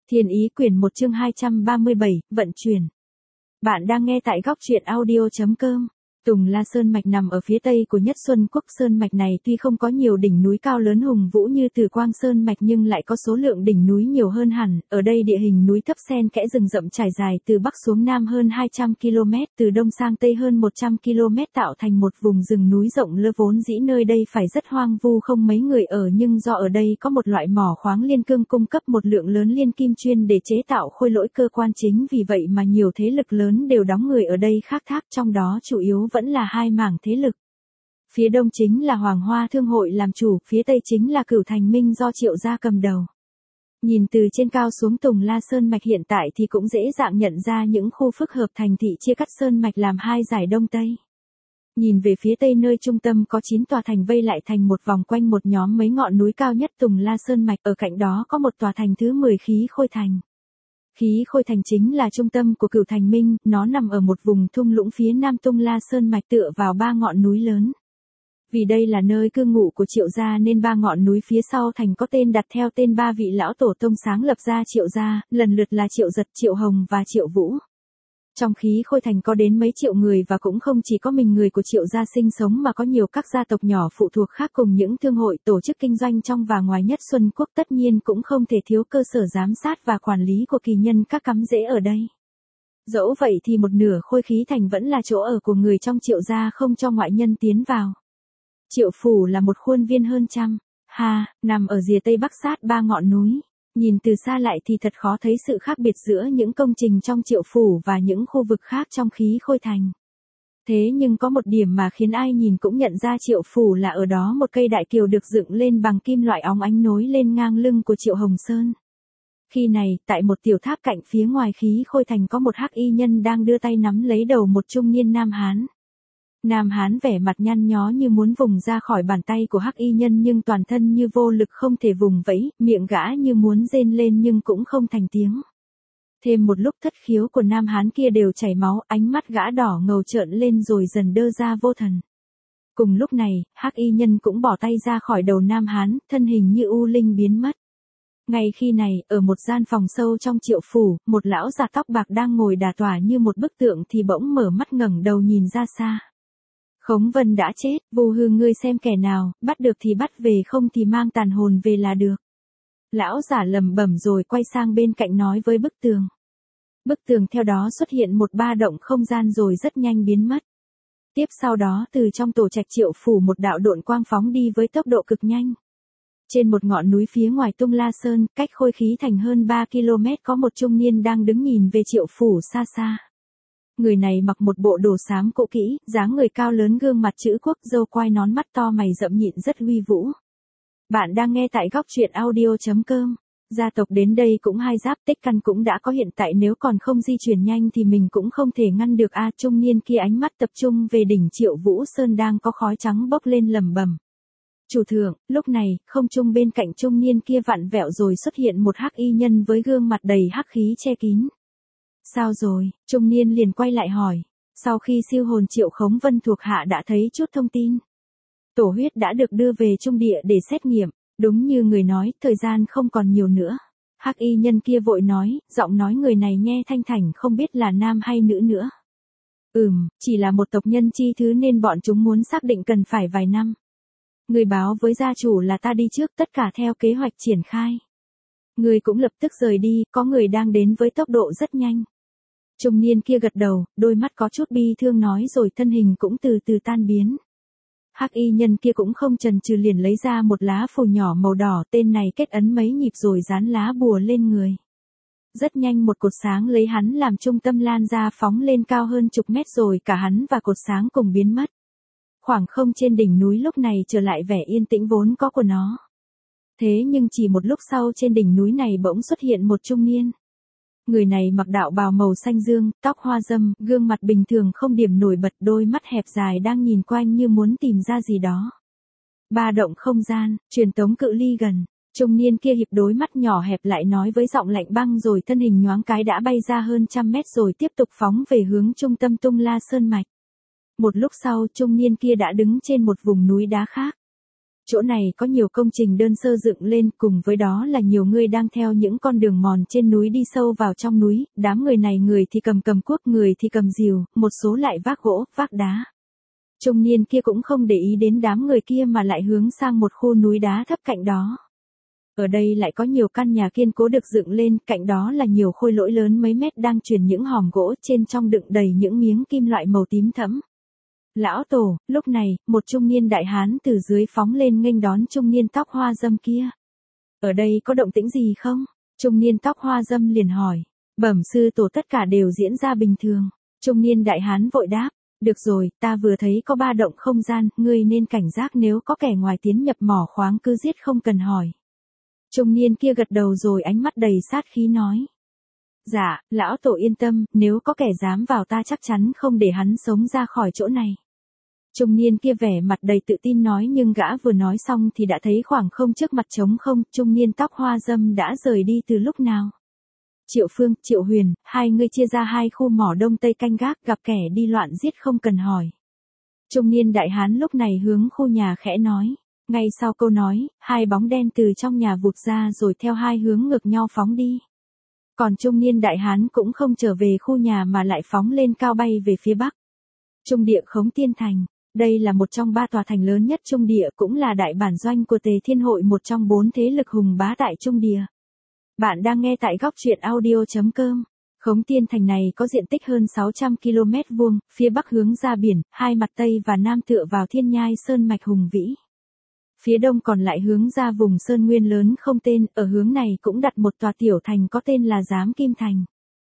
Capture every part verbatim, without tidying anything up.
Thiên Ý quyển một chương hai trăm ba mươi bảy, vận chuyển. Bạn đang nghe tại góc truyện audio chấm com. Tùng La Sơn Mạch nằm ở phía tây của Nhất Xuân Quốc. Sơn Mạch này tuy không có nhiều đỉnh núi cao lớn hùng vũ như Từ Quang Sơn Mạch nhưng lại có số lượng đỉnh núi nhiều hơn hẳn. Ở đây địa hình núi thấp xen kẽ rừng rậm trải dài từ bắc xuống nam hơn hai trăm ki lô mét, từ đông sang tây hơn một trăm ki lô mét tạo thành một vùng rừng núi rộng lơ. Vốn dĩ nơi đây phải rất hoang vu không mấy người ở, nhưng do ở đây có một loại mỏ khoáng liên cương cung cấp một lượng lớn liên kim chuyên để chế tạo khôi lỗi cơ quan chính, vì vậy mà nhiều thế lực lớn đều đóng người ở đây khai thác, trong đó chủ yếu vẫn là hai mảng thế lực. Phía đông chính là Hoàng Hoa Thương hội làm chủ, phía tây chính là Cửu Thành Minh do Triệu gia cầm đầu. Nhìn từ trên cao xuống Tùng La Sơn Mạch hiện tại thì cũng dễ dàng nhận ra những khu phức hợp thành thị chia cắt Sơn Mạch làm hai giải đông tây. Nhìn về phía tây nơi trung tâm có chín tòa thành vây lại thành một vòng quanh một nhóm mấy ngọn núi cao nhất Tùng La Sơn Mạch, ở cạnh đó có một tòa thành thứ mười Khí Khôi Thành. Khí Khôi Thành chính là trung tâm của Cửu Thành Minh, nó nằm ở một vùng thung lũng phía nam Tùng La Sơn Mạch tựa vào ba ngọn núi lớn. Vì đây là nơi cư ngụ của Triệu gia nên ba ngọn núi phía sau thành có tên đặt theo tên ba vị lão tổ tông sáng lập ra Triệu gia, lần lượt là Triệu Giật, Triệu Hồng và Triệu Vũ. Trong Khí Khôi Thành có đến mấy triệu người và cũng không chỉ có mình người của Triệu gia sinh sống mà có nhiều các gia tộc nhỏ phụ thuộc khác cùng những thương hội tổ chức kinh doanh trong và ngoài Nhất Xuân Quốc, tất nhiên cũng không thể thiếu cơ sở giám sát và quản lý của kỳ nhân các cắm rễ ở đây. Dẫu vậy thì một nửa Khôi Khí Thành vẫn là chỗ ở của người trong Triệu gia, không cho ngoại nhân tiến vào. Triệu phủ là một khuôn viên hơn trăm ha, nằm ở rìa tây bắc sát ba ngọn núi. Nhìn từ xa lại thì thật khó thấy sự khác biệt giữa những công trình trong Triệu phủ và những khu vực khác trong Khí Khôi Thành. Thế nhưng có một điểm mà khiến ai nhìn cũng nhận ra Triệu phủ là ở đó một cây đại kiều được dựng lên bằng kim loại óng ánh nối lên ngang lưng của Triệu Hồng Sơn. Khi này, tại một tiểu tháp cạnh phía ngoài Khí Khôi Thành có một hắc y nhân đang đưa tay nắm lấy đầu một trung niên nam hán. Nam hán vẻ mặt nhăn nhó như muốn vùng ra khỏi bàn tay của hắc y nhân nhưng toàn thân như vô lực không thể vùng vẫy, miệng gã như muốn rên lên nhưng cũng không thành tiếng. Thêm một lúc thất khiếu của nam hán kia đều chảy máu, ánh mắt gã đỏ ngầu trợn lên rồi dần đơ ra vô thần. Cùng lúc này, hắc y nhân cũng bỏ tay ra khỏi đầu nam hán, thân hình như u linh biến mất. Ngay khi này, ở một gian phòng sâu trong Triệu phủ, một lão già tóc bạc đang ngồi đà tỏa như một bức tượng thì bỗng mở mắt ngẩng đầu nhìn ra xa. Khống Vân đã chết, Vu Hư ngươi xem kẻ nào, bắt được thì bắt về, không thì mang tàn hồn về là được. Lão giả lẩm bẩm rồi quay sang bên cạnh nói với bức tường. Bức tường theo đó xuất hiện một ba động không gian rồi rất nhanh biến mất. Tiếp sau đó từ trong tổ trạch Triệu phủ một đạo độn quang phóng đi với tốc độ cực nhanh. Trên một ngọn núi phía ngoài Tung La Sơn, cách Khôi Khí Thành hơn ba ki lô mét có một trung niên đang đứng nhìn về Triệu phủ xa xa. Người này mặc một bộ đồ xám cũ kỹ, dáng người cao lớn, gương mặt chữ quốc, râu quai nón, mắt to mày rậm nhịn rất uy vũ. Bạn đang nghe tại góc truyện audio chấm com. Gia tộc đến đây cũng hai giáp, tích căn cũng đã có hiện tại, nếu còn không di chuyển nhanh thì mình cũng không thể ngăn được a. À, trung niên kia ánh mắt tập trung về đỉnh Triệu Vũ Sơn đang có khói trắng bốc lên lẩm bẩm. Chủ thượng, lúc này, không trung bên cạnh trung niên kia vặn vẹo rồi xuất hiện một hắc y nhân với gương mặt đầy hắc khí che kín. Sao rồi? Trung niên liền quay lại hỏi. Sau khi siêu hồn Triệu Khống Vân thuộc hạ đã thấy chút thông tin. Tổ huyết đã được đưa về trung địa để xét nghiệm. Đúng như người nói, thời gian không còn nhiều nữa. Hắc y nhân kia vội nói, giọng nói người này nghe thanh thảnh không biết là nam hay nữ nữa. Ừm, chỉ là một tộc nhân chi thứ nên bọn chúng muốn xác định cần phải vài năm. Người báo với gia chủ là ta đi trước, tất cả theo kế hoạch triển khai. Người cũng lập tức rời đi, có người đang đến với tốc độ rất nhanh. Trung niên kia gật đầu, đôi mắt có chút bi thương nói rồi thân hình cũng từ từ tan biến. Hắc y nhân kia cũng không chần chừ liền lấy ra một lá phù nhỏ màu đỏ, tên này kết ấn mấy nhịp rồi dán lá bùa lên người. Rất nhanh một cột sáng lấy hắn làm trung tâm lan ra phóng lên cao hơn chục mét rồi cả hắn và cột sáng cùng biến mất. Khoảng không trên đỉnh núi lúc này trở lại vẻ yên tĩnh vốn có của nó. Thế nhưng chỉ một lúc sau trên đỉnh núi này bỗng xuất hiện một trung niên. Người này mặc đạo bào màu xanh dương, tóc hoa râm, gương mặt bình thường không điểm nổi bật, đôi mắt hẹp dài đang nhìn quanh như muốn tìm ra gì đó. Ba động không gian, truyền tống cự ly gần, trung niên kia hiệp đôi mắt nhỏ hẹp lại nói với giọng lạnh băng rồi thân hình nhoáng cái đã bay ra hơn trăm mét rồi tiếp tục phóng về hướng trung tâm Tung La Sơn Mạch. Một lúc sau trung niên kia đã đứng trên một vùng núi đá khác. Chỗ này có nhiều công trình đơn sơ dựng lên, cùng với đó là nhiều người đang theo những con đường mòn trên núi đi sâu vào trong núi, đám người này người thì cầm cầm cuốc, người thì cầm rìu, một số lại vác gỗ, vác đá. Trung niên kia cũng không để ý đến đám người kia mà lại hướng sang một khu núi đá thấp cạnh đó. Ở đây lại có nhiều căn nhà kiên cố được dựng lên, cạnh đó là nhiều khôi lỗi lớn mấy mét đang chuyển những hòm gỗ, trên trong đựng đầy những miếng kim loại màu tím thẫm. Lão tổ, lúc này, một trung niên đại hán từ dưới phóng lên nghênh đón trung niên tóc hoa râm kia. Ở đây có động tĩnh gì không? Trung niên tóc hoa râm liền hỏi. Bẩm sư tổ, tất cả đều diễn ra bình thường. Trung niên đại hán vội đáp. Được rồi, ta vừa thấy có ba động không gian, ngươi nên cảnh giác, nếu có kẻ ngoài tiến nhập mỏ khoáng cứ giết không cần hỏi. Trung niên kia gật đầu rồi ánh mắt đầy sát khí nói. Dạ, lão tổ yên tâm, nếu có kẻ dám vào ta chắc chắn không để hắn sống ra khỏi chỗ này. Trung niên kia vẻ mặt đầy tự tin nói, nhưng gã vừa nói xong thì đã thấy khoảng không trước mặt trống không, trung niên tóc hoa râm đã rời đi từ lúc nào. Triệu Phương, Triệu Huyền, hai người chia ra hai khu mỏ đông tây canh gác, gặp kẻ đi loạn giết không cần hỏi. Trung niên đại hán lúc này hướng khu nhà khẽ nói. Ngay sau câu nói, hai bóng đen từ trong nhà vụt ra rồi theo hai hướng ngược nhau phóng đi. Còn trung niên đại hán cũng không trở về khu nhà mà lại phóng lên cao bay về phía bắc. Trung địa Khống Tiên Thành. Đây là một trong ba tòa thành lớn nhất Trung địa, cũng là đại bản doanh của Tề Thiên Hội, một trong bốn thế lực hùng bá tại Trung địa. Bạn đang nghe tại góc truyện audio chấm com. Khống Tiên Thành này có diện tích hơn sáu trăm ki lô mét vuông, phía bắc hướng ra biển, hai mặt tây và nam tựa vào thiên nhai sơn mạch hùng vĩ. Phía đông còn lại hướng ra vùng sơn nguyên lớn không tên, ở hướng này cũng đặt một tòa tiểu thành có tên là Giám Kim Thành.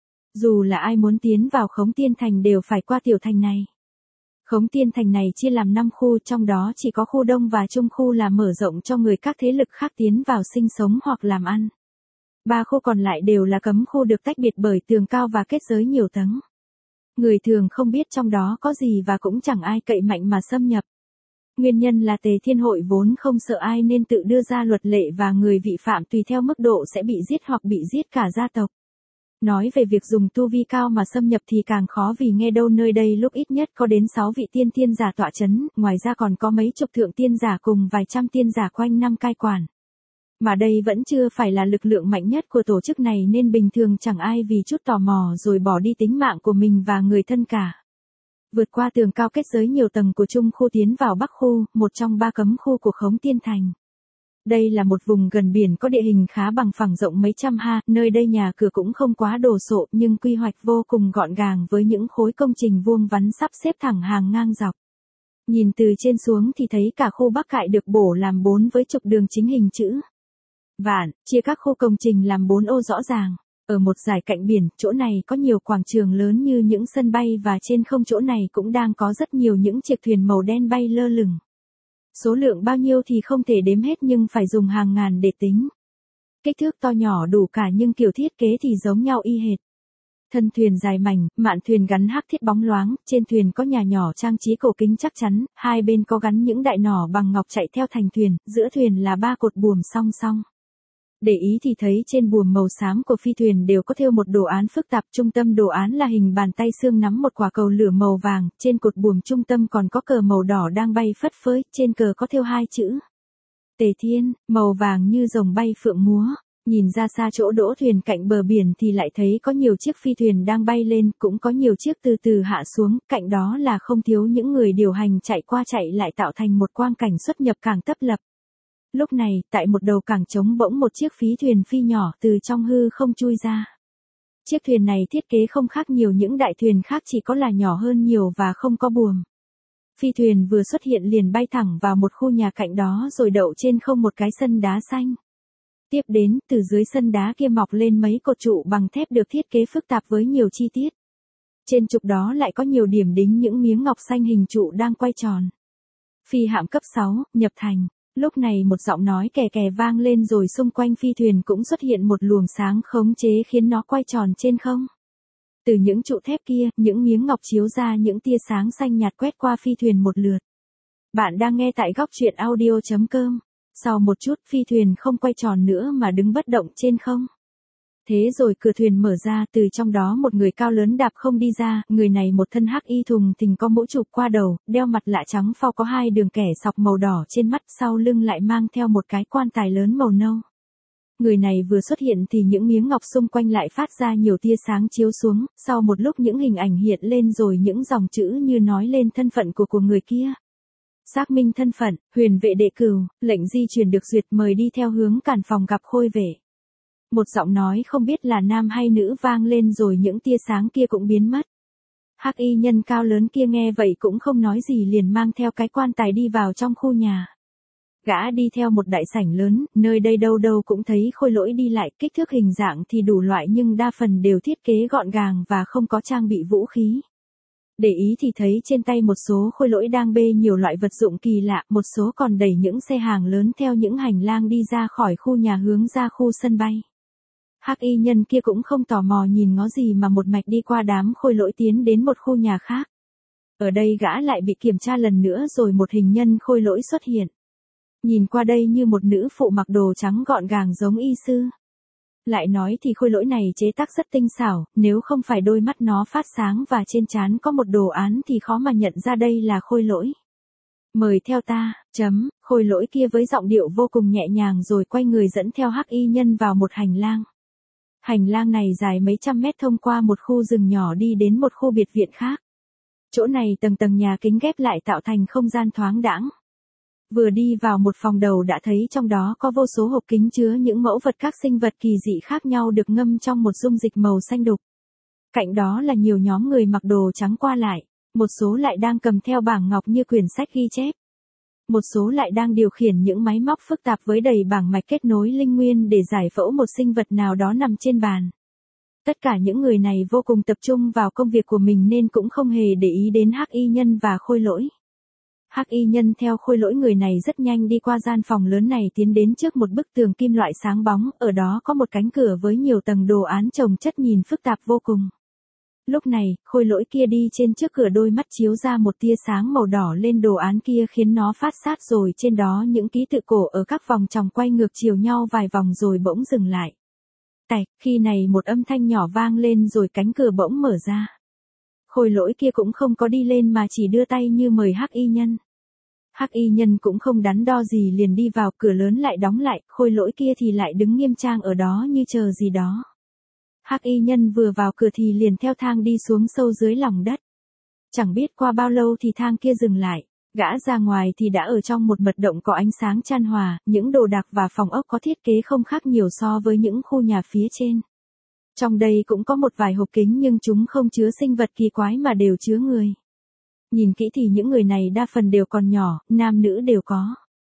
Dù là ai muốn tiến vào Khống Tiên Thành đều phải qua tiểu thành này. Khống Tiên Thành này chia làm năm khu, trong đó chỉ có khu đông và trung khu là mở rộng cho người các thế lực khác tiến vào sinh sống hoặc làm ăn. Ba khu còn lại đều là cấm khu, được tách biệt bởi tường cao và kết giới nhiều tầng. Người thường không biết trong đó có gì và cũng chẳng ai cậy mạnh mà xâm nhập. Nguyên nhân là Tề Thiên Hội vốn không sợ ai nên tự đưa ra luật lệ và người vi phạm tùy theo mức độ sẽ bị giết hoặc bị giết cả gia tộc. Nói về việc dùng tu vi cao mà xâm nhập thì càng khó, vì nghe đâu nơi đây lúc ít nhất có đến sáu vị tiên tiên giả tọa chấn, ngoài ra còn có mấy chục thượng tiên giả cùng vài trăm tiên giả quanh năm cai quản. Mà đây vẫn chưa phải là lực lượng mạnh nhất của tổ chức này nên bình thường chẳng ai vì chút tò mò rồi bỏ đi tính mạng của mình và người thân cả. Vượt qua tường cao kết giới nhiều tầng của Trung khu tiến vào Bắc khu, một trong ba cấm khu của Khống Tiên Thành. Đây là một vùng gần biển có địa hình khá bằng phẳng, rộng mấy trăm ha, nơi đây nhà cửa cũng không quá đồ sộ nhưng quy hoạch vô cùng gọn gàng với những khối công trình vuông vắn sắp xếp thẳng hàng ngang dọc. Nhìn từ trên xuống thì thấy cả khu Bắc Cại được bổ làm bốn với trục đường chính hình chữ vạn, chia các khu công trình làm bốn ô rõ ràng. Ở một dải cạnh biển, chỗ này có nhiều quảng trường lớn như những sân bay, và trên không chỗ này cũng đang có rất nhiều những chiếc thuyền màu đen bay lơ lửng. Số lượng bao nhiêu thì không thể đếm hết nhưng phải dùng hàng ngàn để tính. Kích thước to nhỏ đủ cả nhưng kiểu thiết kế thì giống nhau y hệt. Thân thuyền dài mảnh, mạn thuyền gắn hắc thiết bóng loáng, trên thuyền có nhà nhỏ trang trí cổ kính chắc chắn, hai bên có gắn những đại nỏ bằng ngọc chạy theo thành thuyền, giữa thuyền là ba cột buồm song song. Để ý thì thấy trên buồm màu xám của phi thuyền đều có thêu một đồ án phức tạp, trung tâm đồ án là hình bàn tay xương nắm một quả cầu lửa màu vàng, trên cột buồm trung tâm còn có cờ màu đỏ đang bay phất phới, trên cờ có thêu hai chữ Tề Thiên, màu vàng như rồng bay phượng múa. Nhìn ra xa chỗ đỗ thuyền cạnh bờ biển thì lại thấy có nhiều chiếc phi thuyền đang bay lên, cũng có nhiều chiếc từ từ hạ xuống, cạnh đó là không thiếu những người điều hành chạy qua chạy lại tạo thành một quang cảnh xuất nhập cảng tấp lập. Lúc này, tại một đầu cảng trống bỗng một chiếc phí thuyền phi nhỏ từ trong hư không chui ra. Chiếc thuyền này thiết kế không khác nhiều những đại thuyền khác, chỉ có là nhỏ hơn nhiều và không có buồm. Phi thuyền vừa xuất hiện liền bay thẳng vào một khu nhà cạnh đó rồi đậu trên không một cái sân đá xanh. Tiếp đến, từ dưới sân đá kia mọc lên mấy cột trụ bằng thép được thiết kế phức tạp với nhiều chi tiết. Trên trục đó lại có nhiều điểm đính những miếng ngọc xanh hình trụ đang quay tròn. Phi hạm cấp sáu, nhập thành. Lúc này một giọng nói kè kè vang lên rồi xung quanh phi thuyền cũng xuất hiện một luồng sáng khống chế khiến nó quay tròn trên không. Từ những trụ thép kia, những miếng ngọc chiếu ra những tia sáng xanh nhạt quét qua phi thuyền một lượt. Bạn đang nghe tại góc truyện audio chấm com. Sau một chút phi thuyền không quay tròn nữa mà đứng bất động trên không. Thế rồi cửa thuyền mở ra, từ trong đó một người cao lớn đạp không đi ra, người này một thân hắc y thùng thình có mũ chụp qua đầu, đeo mặt lạ trắng phao có hai đường kẻ sọc màu đỏ trên mắt, sau lưng lại mang theo một cái quan tài lớn màu nâu. Người này vừa xuất hiện thì những miếng ngọc xung quanh lại phát ra nhiều tia sáng chiếu xuống, sau một lúc những hình ảnh hiện lên rồi những dòng chữ như nói lên thân phận của của người kia. Xác minh thân phận, Huyền vệ đệ cửu, lệnh di chuyển được duyệt, mời đi theo hướng Càn Phòng gặp Khôi vệ. Một giọng nói không biết là nam hay nữ vang lên rồi những tia sáng kia cũng biến mất. Hắc y nhân cao lớn kia nghe vậy cũng không nói gì, liền mang theo cái quan tài đi vào trong khu nhà. Gã đi theo một đại sảnh lớn, nơi đây đâu đâu cũng thấy khôi lỗi đi lại, kích thước hình dạng thì đủ loại nhưng đa phần đều thiết kế gọn gàng và không có trang bị vũ khí. Để ý thì thấy trên tay một số khôi lỗi đang bê nhiều loại vật dụng kỳ lạ, một số còn đẩy những xe hàng lớn theo những hành lang đi ra khỏi khu nhà hướng ra khu sân bay. Hắc y nhân kia cũng không tò mò nhìn ngó gì mà một mạch đi qua đám khôi lỗi tiến đến một khu nhà khác. Ở đây gã lại bị kiểm tra lần nữa rồi một hình nhân khôi lỗi xuất hiện. Nhìn qua đây như một nữ phụ mặc đồ trắng gọn gàng giống y sư. Lại nói thì khôi lỗi này chế tác rất tinh xảo, nếu không phải đôi mắt nó phát sáng và trên trán có một đồ án thì khó mà nhận ra đây là khôi lỗi. Mời theo ta, chấm, khôi lỗi kia với giọng điệu vô cùng nhẹ nhàng rồi quay người dẫn theo hắc y nhân vào một hành lang. Hành lang này dài mấy trăm mét thông qua một khu rừng nhỏ đi đến một khu biệt viện khác. Chỗ này tầng tầng nhà kính ghép lại tạo thành không gian thoáng đãng. Vừa đi vào một phòng đầu đã thấy trong đó có vô số hộp kính chứa những mẫu vật các sinh vật kỳ dị khác nhau được ngâm trong một dung dịch màu xanh đục. Cạnh đó là nhiều nhóm người mặc đồ trắng qua lại, một số lại đang cầm theo bảng ngọc như quyển sách ghi chép. Một số lại đang điều khiển những máy móc phức tạp với đầy bảng mạch kết nối linh nguyên để giải phẫu một sinh vật nào đó nằm trên bàn. Tất cả những người này vô cùng tập trung vào công việc của mình nên cũng không hề để ý đến hắc y nhân và khôi lỗi. Hắc y nhân theo khôi lỗi người này rất nhanh đi qua gian phòng lớn này tiến đến trước một bức tường kim loại sáng bóng, ở đó có một cánh cửa với nhiều tầng đồ án chồng chất nhìn phức tạp vô cùng. Lúc này, khôi lỗi kia đi trên trước cửa, đôi mắt chiếu ra một tia sáng màu đỏ lên đồ án kia khiến nó phát sát, rồi trên đó những ký tự cổ ở các vòng tròn quay ngược chiều nhau vài vòng rồi bỗng dừng lại. Tạch, khi này một âm thanh nhỏ vang lên rồi cánh cửa bỗng mở ra. Khôi lỗi kia cũng không có đi lên mà chỉ đưa tay như mời hắc y nhân. Hắc y nhân cũng không đắn đo gì liền đi vào, cửa lớn lại đóng lại, khôi lỗi kia thì lại đứng nghiêm trang ở đó như chờ gì đó. Hắc y nhân vừa vào cửa thì liền theo thang đi xuống sâu dưới lòng đất. Chẳng biết qua bao lâu thì thang kia dừng lại, gã ra ngoài thì đã ở trong một mật động có ánh sáng chan hòa, những đồ đạc và phòng ốc có thiết kế không khác nhiều so với những khu nhà phía trên. Trong đây cũng có một vài hộp kính nhưng chúng không chứa sinh vật kỳ quái mà đều chứa người. Nhìn kỹ thì những người này đa phần đều còn nhỏ, nam nữ đều có.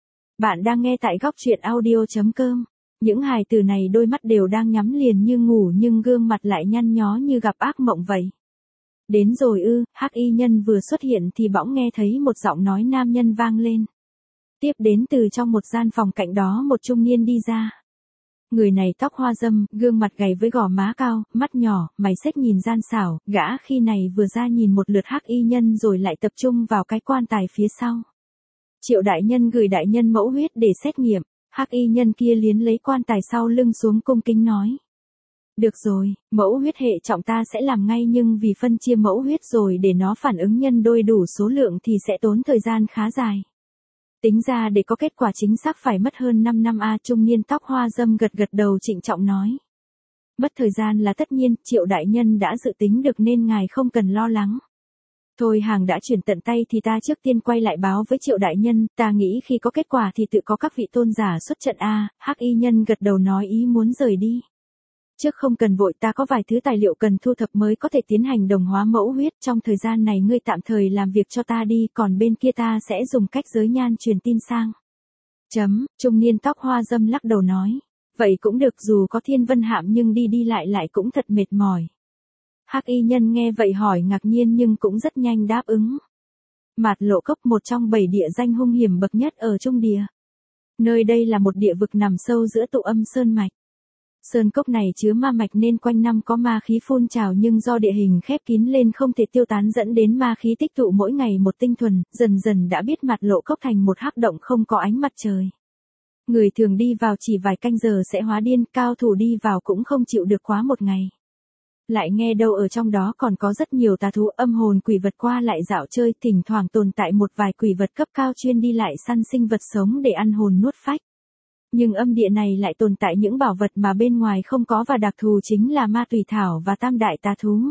Bạn đang nghe tại góc truyện audio chấm com. Những hài tử này đôi mắt đều đang nhắm liền như ngủ nhưng gương mặt lại nhăn nhó như gặp ác mộng vậy. Đến rồi ư, hắc y nhân vừa xuất hiện thì bỗng nghe thấy một giọng nói nam nhân vang lên. Tiếp đến từ trong một gian phòng cạnh đó một trung niên đi ra. Người này tóc hoa râm, gương mặt gầy với gò má cao, mắt nhỏ, mày xếch nhìn gian xảo, gã khi này vừa ra nhìn một lượt hắc y nhân rồi lại tập trung vào cái quan tài phía sau. Triệu đại nhân gửi đại nhân mẫu huyết để xét nghiệm, hắc y nhân kia liến lấy quan tài sau lưng xuống cung kính nói. Được rồi, mẫu huyết hệ trọng ta sẽ làm ngay nhưng vì phân chia mẫu huyết rồi để nó phản ứng nhân đôi đủ số lượng thì sẽ tốn thời gian khá dài. Tính ra để có kết quả chính xác phải mất hơn năm năm a. Trung niên tóc hoa râm gật gật đầu trịnh trọng nói. Mất thời gian là tất nhiên, Triệu đại nhân đã dự tính được nên ngài không cần lo lắng. Thôi hàng đã chuyển tận tay thì ta trước tiên quay lại báo với Triệu đại nhân, ta nghĩ khi có kết quả thì tự có các vị tôn giả xuất trận a. Hắc y nhân gật đầu nói ý muốn rời đi. Trước không cần vội, ta có vài thứ tài liệu cần thu thập mới có thể tiến hành đồng hóa mẫu huyết, trong thời gian này ngươi tạm thời làm việc cho ta đi, còn bên kia ta sẽ dùng cách giới nhan truyền tin sang. Chấm, trung niên tóc hoa râm lắc đầu nói. Vậy cũng được, dù có thiên vân hạm nhưng đi đi lại lại cũng thật mệt mỏi. Hắc y nhân nghe vậy hỏi ngạc nhiên nhưng cũng rất nhanh đáp ứng. Mạt Lộ Cốc, một trong bảy địa danh hung hiểm bậc nhất ở Trung Địa. Nơi đây là một địa vực nằm sâu giữa tụ âm sơn mạch. Sơn cốc này chứa ma mạch nên quanh năm có ma khí phun trào nhưng do địa hình khép kín lên không thể tiêu tán dẫn đến ma khí tích tụ mỗi ngày một tinh thuần, dần dần đã biết Mạt Lộ Cốc thành một hắc động không có ánh mặt trời. Người thường đi vào chỉ vài canh giờ sẽ hóa điên, cao thủ đi vào cũng không chịu được quá một ngày. Lại nghe đâu ở trong đó còn có rất nhiều tà thú âm hồn quỷ vật qua lại dạo chơi, thỉnh thoảng tồn tại một vài quỷ vật cấp cao chuyên đi lại săn sinh vật sống để ăn hồn nuốt phách. Nhưng âm địa này lại tồn tại những bảo vật mà bên ngoài không có và đặc thù chính là ma tùy thảo và tam đại tà thú.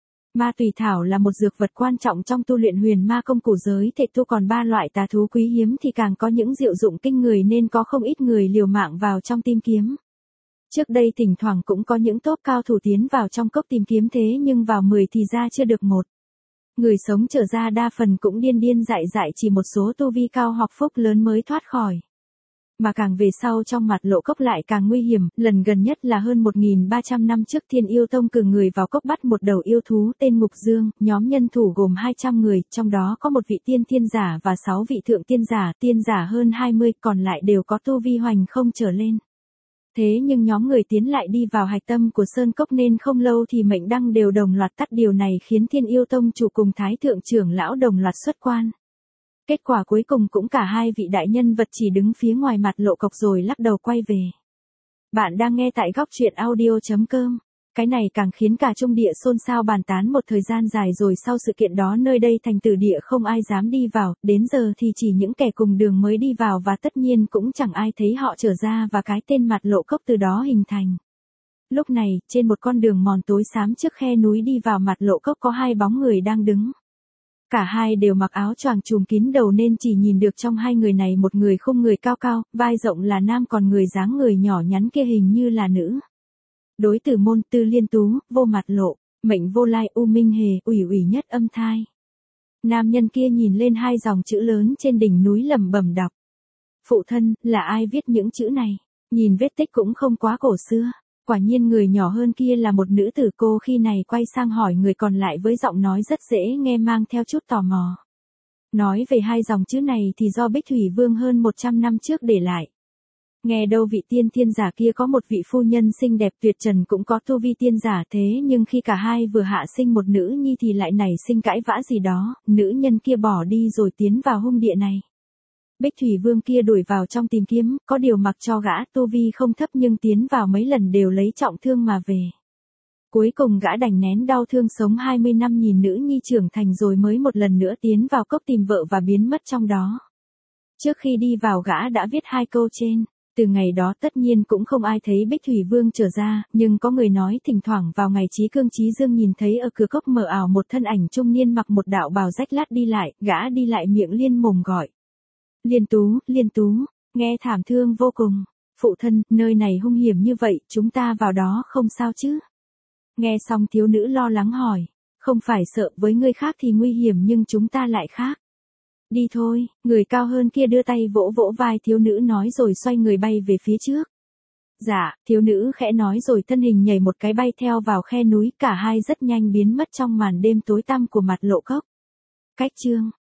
Ma tùy thảo là một dược vật quan trọng trong tu luyện huyền ma công cụ giới thể tu, còn ba loại tà thú quý hiếm thì càng có những diệu dụng kinh người nên có không ít người liều mạng vào trong tìm kiếm. Trước đây thỉnh thoảng cũng có những tốp cao thủ tiến vào trong cốc tìm kiếm thế nhưng vào mười thì ra chưa được một. Người sống trở ra đa phần cũng điên điên dại dại, chỉ một số tu vi cao hoặc phúc lớn mới thoát khỏi. Mà càng về sau trong mặt lộ cốc lại càng nguy hiểm, lần gần nhất là hơn một nghìn ba trăm năm trước Thiên Yêu Tông cử người vào cốc bắt một đầu yêu thú tên Ngục Dương, nhóm nhân thủ gồm hai trăm người, trong đó có một vị tiên thiên giả và sáu vị thượng tiên giả, tiên giả hơn hai mươi, còn lại đều có tu vi hoành không trở lên. Thế nhưng nhóm người tiến lại đi vào hạch tâm của sơn cốc nên không lâu thì mệnh đăng đều đồng loạt tắt, điều này khiến Thiên Yêu Tông chủ cùng Thái thượng trưởng lão đồng loạt xuất quan. Kết quả cuối cùng cũng cả hai vị đại nhân vật chỉ đứng phía ngoài mặt lộ cộc rồi lắc đầu quay về. Bạn đang nghe tại góc truyện audio chấm com. Cái này càng khiến cả trung địa xôn xao bàn tán một thời gian dài rồi, sau sự kiện đó nơi đây thành tử địa không ai dám đi vào, đến giờ thì chỉ những kẻ cùng đường mới đi vào và tất nhiên cũng chẳng ai thấy họ trở ra và cái tên mặt lộ cốc từ đó hình thành. Lúc này, trên một con đường mòn tối xám trước khe núi đi vào mặt lộ cốc có hai bóng người đang đứng. Cả hai đều mặc áo choàng trùm kín đầu nên chỉ nhìn được trong hai người này một người khung người cao cao, vai rộng là nam, còn người dáng người nhỏ nhắn kia hình như là nữ. Đối tử môn Tư Liên Tú, vô mặt lộ, mệnh vô lai U Minh Hề, ủy ủy nhất âm thai. Nam nhân kia nhìn lên hai dòng chữ lớn trên đỉnh núi lẩm bẩm đọc. Phụ thân, là ai viết những chữ này? Nhìn vết tích cũng không quá cổ xưa. Quả nhiên người nhỏ hơn kia là một nữ tử. Cô khi này quay sang hỏi người còn lại với giọng nói rất dễ nghe mang theo chút tò mò. Nói về hai dòng chữ này thì do Bích Thủy Vương hơn một trăm năm trước để lại. Nghe đâu vị tiên thiên giả kia có một vị phu nhân xinh đẹp tuyệt trần cũng có tu vi tiên giả, thế nhưng khi cả hai vừa hạ sinh một nữ nhi thì lại nảy sinh cãi vã gì đó, nữ nhân kia bỏ đi rồi tiến vào hung địa này. Bích Thủy Vương kia đuổi vào trong tìm kiếm, có điều mặc cho gã tu vi không thấp nhưng tiến vào mấy lần đều lấy trọng thương mà về. Cuối cùng gã đành nén đau thương sống hai mươi năm nhìn nữ nhi trưởng thành rồi mới một lần nữa tiến vào cốc tìm vợ và biến mất trong đó. Trước khi đi vào gã đã viết hai câu trên. Từ ngày đó tất nhiên cũng không ai thấy Bích Thủy Vương trở ra, nhưng có người nói thỉnh thoảng vào ngày Chí Cương Chí Dương nhìn thấy ở cửa cốc mờ ảo một thân ảnh trung niên mặc một đạo bào rách lát đi lại, gã đi lại miệng liên mồm gọi. Liên Tú, Liên Tú, nghe thảm thương vô cùng. Phụ thân, nơi này hung hiểm như vậy, chúng ta vào đó không sao chứ? Nghe xong thiếu nữ lo lắng hỏi. Không phải sợ, với người khác thì nguy hiểm nhưng chúng ta lại khác. Đi thôi, người cao hơn kia đưa tay vỗ vỗ vai thiếu nữ nói rồi xoay người bay về phía trước. Dạ, thiếu nữ khẽ nói rồi thân hình nhảy một cái bay theo vào khe núi, cả hai rất nhanh biến mất trong màn đêm tối tăm của mặt lộ cốc. Cách chương